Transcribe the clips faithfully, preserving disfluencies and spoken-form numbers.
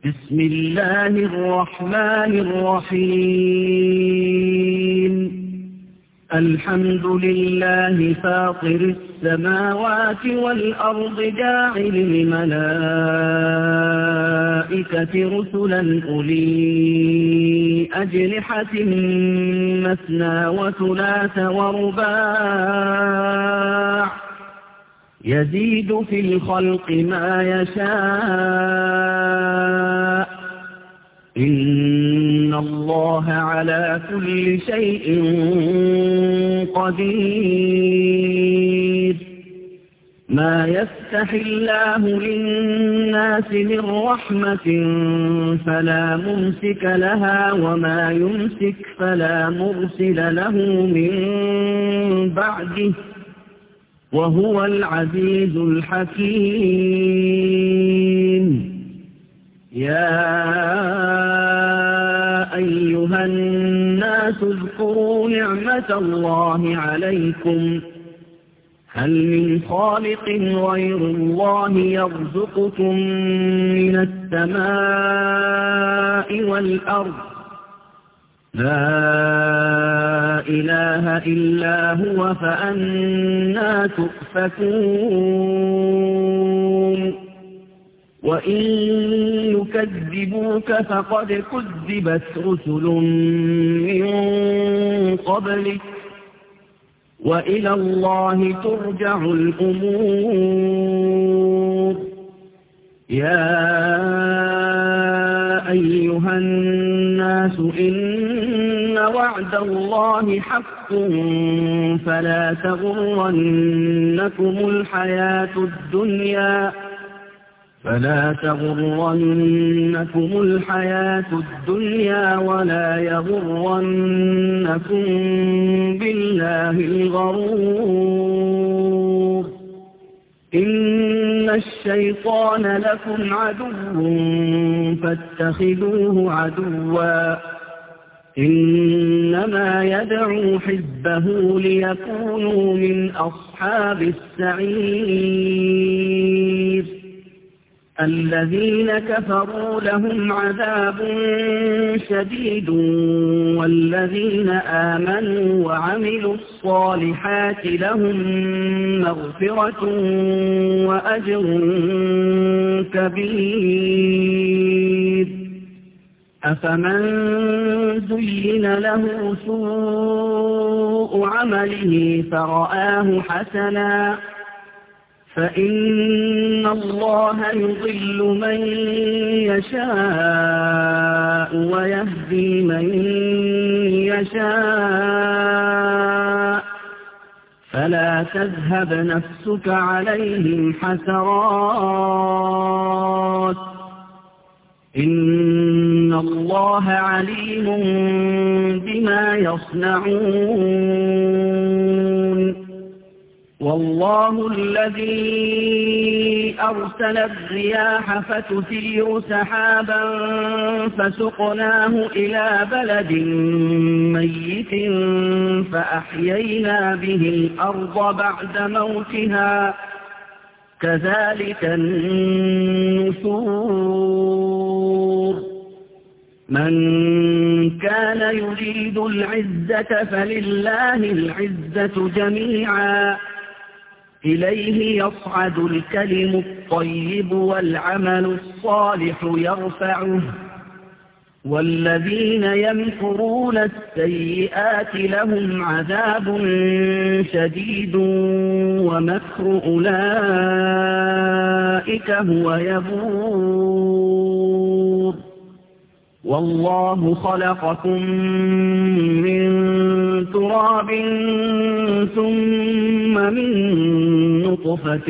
بسم الله الرحمن الرحيم الحمد لله فاطر السماوات والأرض جاعل الملائكة رسلا أولي أجنحة مثنى وثلاث ورباع يزيد في الخلق ما يشاء إن الله على كل شيء قدير ما يفتح الله للناس من رحمة فلا ممسك لها وما يمسك فلا مرسل له من بعده وهو العزيز الحكيم يا أيها الناس اذكروا نعمة الله عليكم هل من خالق غير الله يرزقكم من السماء والأرض لا إله إلا هو فأنى تؤفكون وإن يكذبوك فقد كذبت رسل من قبلك وإلى الله ترجع الأمور يا أيها الناس إن وعد الله حق فلا تغرنكم الحياة الدنيا فلا تغرنكم الحياة الدنيا ولا يغرنكم بالله الغرور إن الشيطان لكم عدو فاتخذوه عدوا إنما يدعو حزبه ليكونوا من أصحاب السعير الذين كفروا لهم عذاب شديد والذين آمنوا وعملوا الصالحات لهم مغفرة وأجر كبير أفمن زين له سوء عمله فرآه حسنا فإن الله يضل من يشاء ويهدي من يشاء فلا تذهب نفسك عليهم حسرات إن الله عليم بما يصنعون والله الذي أرسل الرياح فتثير سحابا فسقناه إلى بلد ميت فأحيينا به الأرض بعد موتها كذلك النشور من كان يريد العزة فلله العزة جميعا إليه يصعد الكلم الطيب والعمل الصالح يرفعه والذين يمكرون السيئات لهم عذاب شديد ومكر أولئك هو يبور والله خلقكم من تراب ثم من نطفة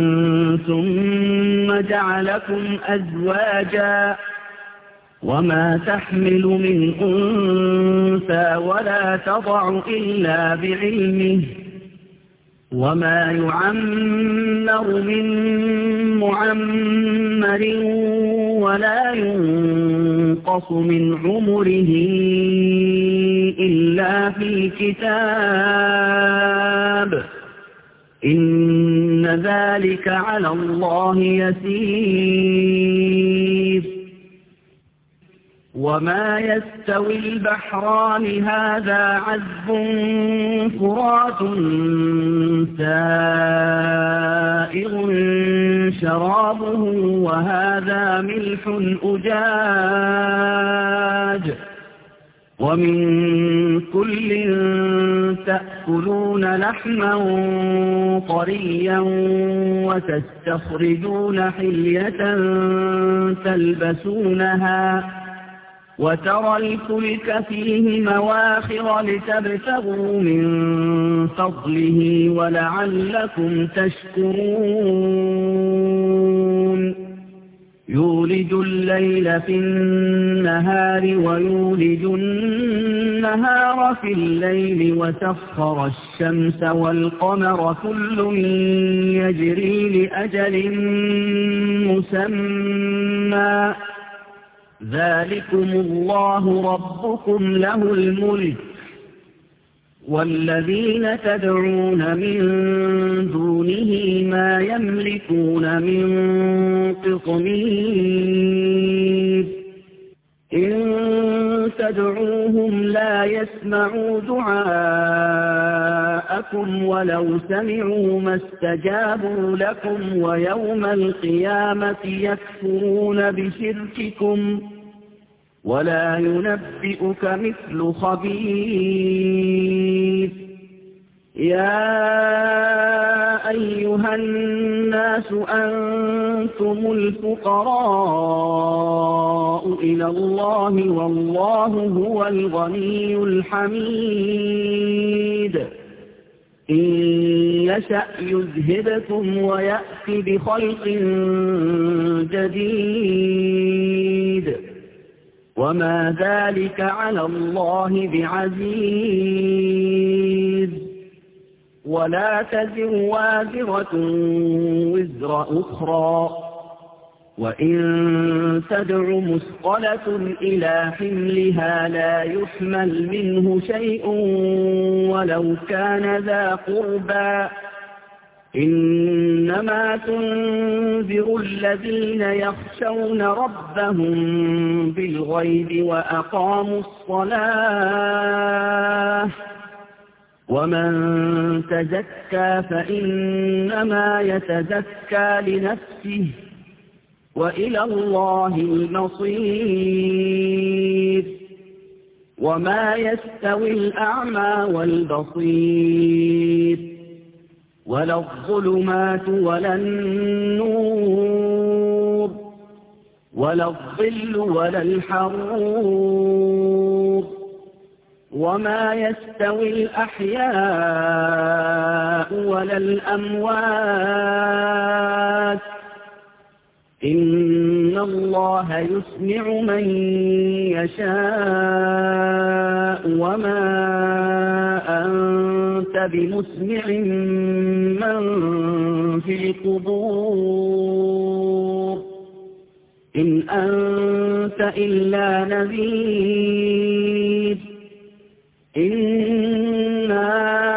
ثم جعلكم أزواجا وما تحمل من أنثى ولا تضع إلا بعلمه وما يعمر من معمر ولا ينقص من عمره إلا في كتاب إن ذلك على الله يسير وما يستوي البحران هذا عذب فرات سائغ شرابه وهذا ملح أجاج ومن كل تأكلون لحما طريا وتستخرجون حلية تلبسونها وترى الفلك فيه مواخر لتبتغوا من فضله ولعلكم تشكرون يولج الليل في النهار ويولج النهار في الليل وسخر الشمس والقمر كل يجري لأجل مسمى ذلكم الله ربكم له الملك والذين تدعون من دونه ما يملكون من قطمير إن تدعوهم لا يسمعوا دعاءكم ولو سمعوا ما استجابوا لكم ويوم القيامة يكفرون بشرككم ولا ينبئك مثل خبير يا أيها الناس أنتم الفقراء إلى الله والله هو الغني الحميد إن يشأ يذهبكم ويأت بخلق جديد وما ذلك على الله بعزيز ولا تزر وازرة وزر أخرى وإن تدع مثقلة إلى حملها لا يحمل منه شيء ولو كان ذا قربى إنما تنذر الذين يخشون ربهم بالغيب وأقاموا الصلاة ومن تزكى فإنما يتزكى لنفسه وإلى الله المصير وما يستوي الأعمى والبصير ولا الظلمات ولا النور ولا الظل ولا الحرور وما يستوي الأحياء ولا الأموات إن الله يسمع من يشاء وما أنت بمسمع من في القبور إن أنت إلا نذير إنا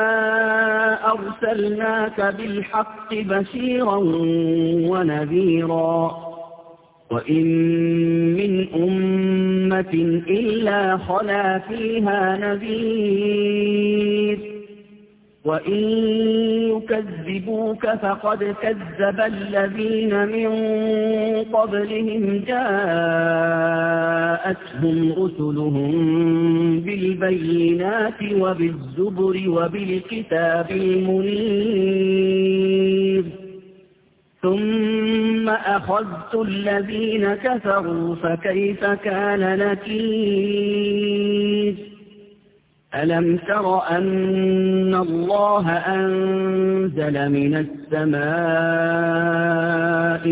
أرسلناك بالحق بشيرا ونذيرا وإن من أمة إلا خلا فيها نذير وإن يكذبوك فقد كذب الذين من قبلهم جاءتهم رسلهم بالبينات وبالزبر وبالكتاب المنير ثم أخذت الذين كفروا فكيف كان نكير ألم تر أن الله أنزل من السماء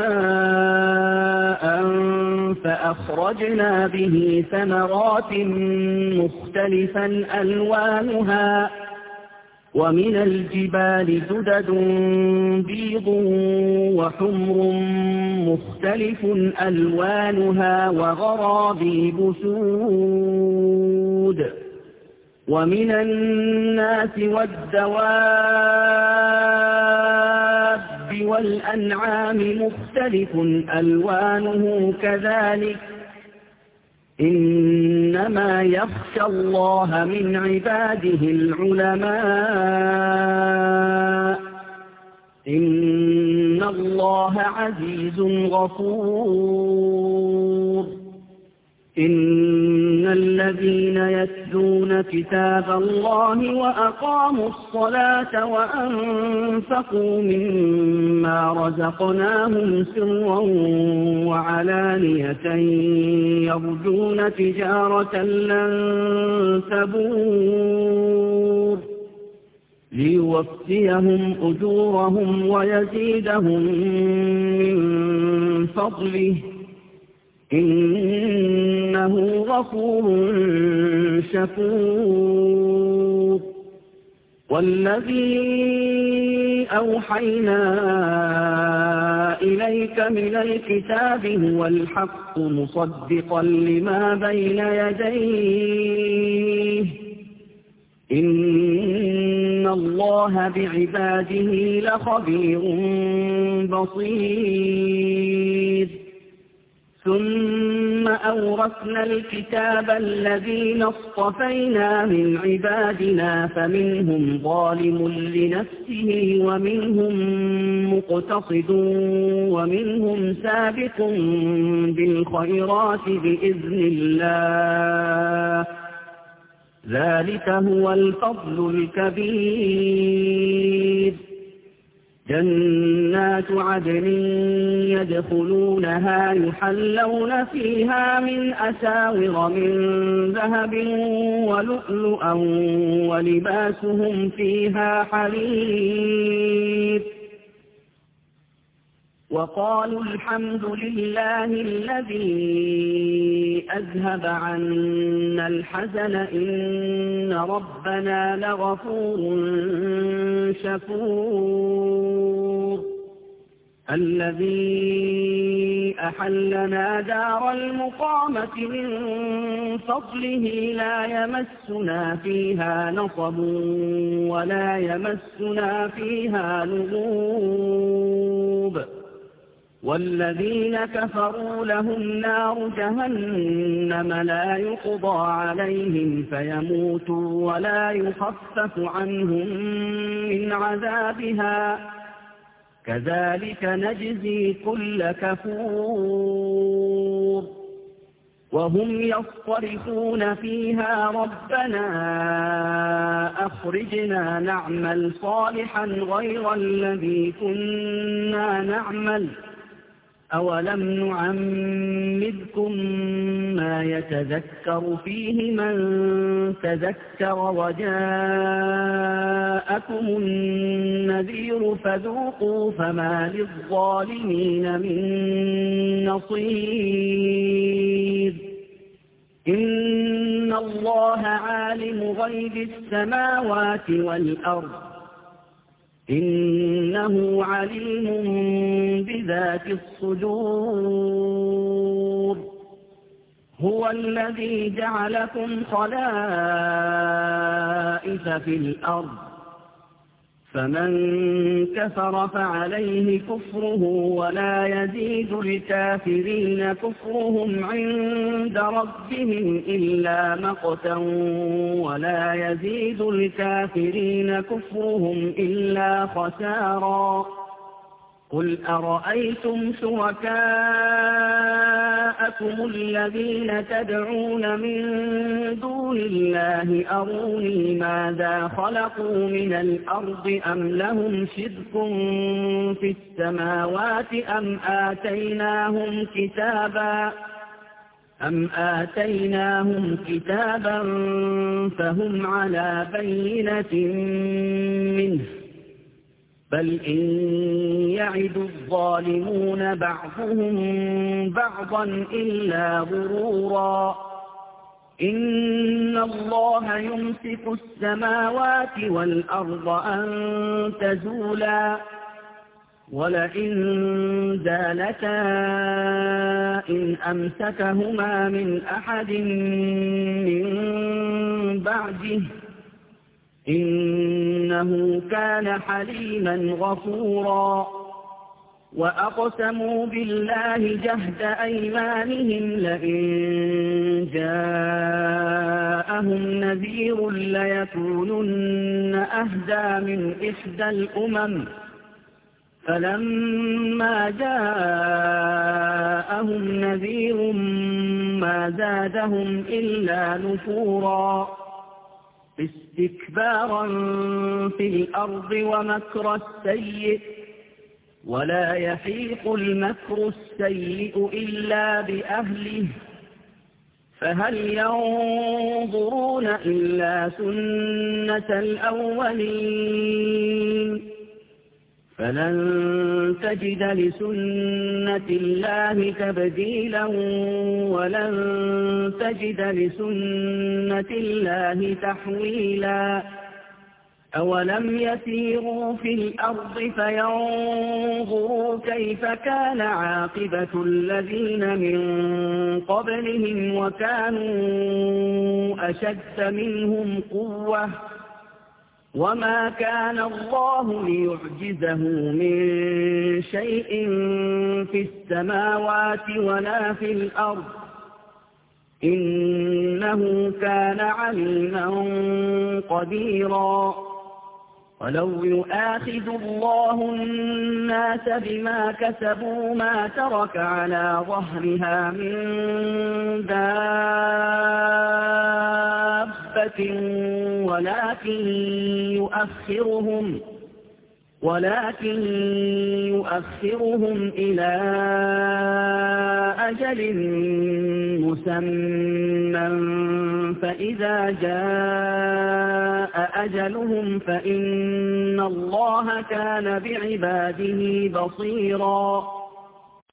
ماء فأخرجنا به ثمرات مختلفا ألوانها ومن الجبال جدد بيض وحمر مختلف ألوانها وغرابيب سود ومن الناس والدواب والأنعام مختلف ألوانه كذلك إنما يخشى الله من عباده العلماء إن الله عزيز غفور إن الذين يتلون كتاب الله وأقاموا الصلاة وأنفقوا مما رزقناهم سرا وعلانية يرجون تجارة لن تبور ليوفيهم أجورهم ويزيدهم من فضله إنه غفور شكور والذي أوحينا إليك من الكتاب هو الحق مصدقا لما بين يديه إن الله بعباده لخبير بصير ثم أورثنا الكتاب الذين اصطفينا من عبادنا فمنهم ظالم لنفسه ومنهم مقتصد ومنهم سابق بالخيرات بإذن الله ذلك هو الفضل الكبير جنات عدن يدخلونها يحلون فيها من أساور من ذهب ولؤلؤا ولباسهم فيها حرير وقالوا الحمد لله الذي أذهب عنا الحزن إن ربنا لغفور شكور الذي أحلنا دار المقامة من فضله لا يمسنا فيها نصب ولا يمسنا فيها لغوب والذين كفروا لهم نار جهنم لا يقضى عليهم فيموتوا ولا يخفف عنهم من عذابها كذلك نجزي كل كفور وهم يصطرخون فيها ربنا أخرجنا نعمل صالحا غير الذي كنا نعمل أولم نعمركم ما يتذكر فيه من تذكر وجاءكم النذير فذوقوا فما للظالمين من نصير إن الله عالم غيب السماوات والأرض إنه عليم بذات الصدور هو الذي جعلكم خلائف في الأرض فمن كفر فعليه كفره ولا يزيد الكافرين كفرهم عند ربهم إلا مقتا ولا يزيد الكافرين كفرهم إلا خسارا قل أرأيتم شركاءكم الذين تدعون من دون الله أروني ماذا خلقوا من الأرض أم لهم شرك في السماوات أم آتيناهم كتابا أم آتيناهم كتابا فهم على بينة منه بل إن يعد الظالمون بعضهم بعضا إلا غرورا إن الله يمسك السماوات والأرض أن تزولا ولئن زالتا إن أمسكهما من أحد من بعده إنه كان حليما غفورا وأقسموا بالله جهد أيمانهم لئن جاءهم نذير ليكونن أهدى من إحدى الأمم فلما جاءهم نذير ما زادهم إلا نفورا استكبارا في الأرض ومكر السيء ولا يحيق المكر السيء إلا بأهله فهل ينظرون إلا سنة الأولين فلن تجد لسنة الله تبديلا ولن تجد لسنة الله تحويلا أولم يسيروا في الأرض فينظروا كيف كان عاقبة الذين من قبلهم وكانوا أشد منهم قوة وما كان الله ليعجزه من شيء في السماوات ولا في الأرض إنه كان عليما قديرا ولو يؤاخذ الله الناس بما كسبوا ما ترك على ظهرها من دابة ولكن يؤخرهم ولكن يؤخرهم إلى أجل مسمى فإذا جاء أجلهم فإن الله كان بعباده بصيرا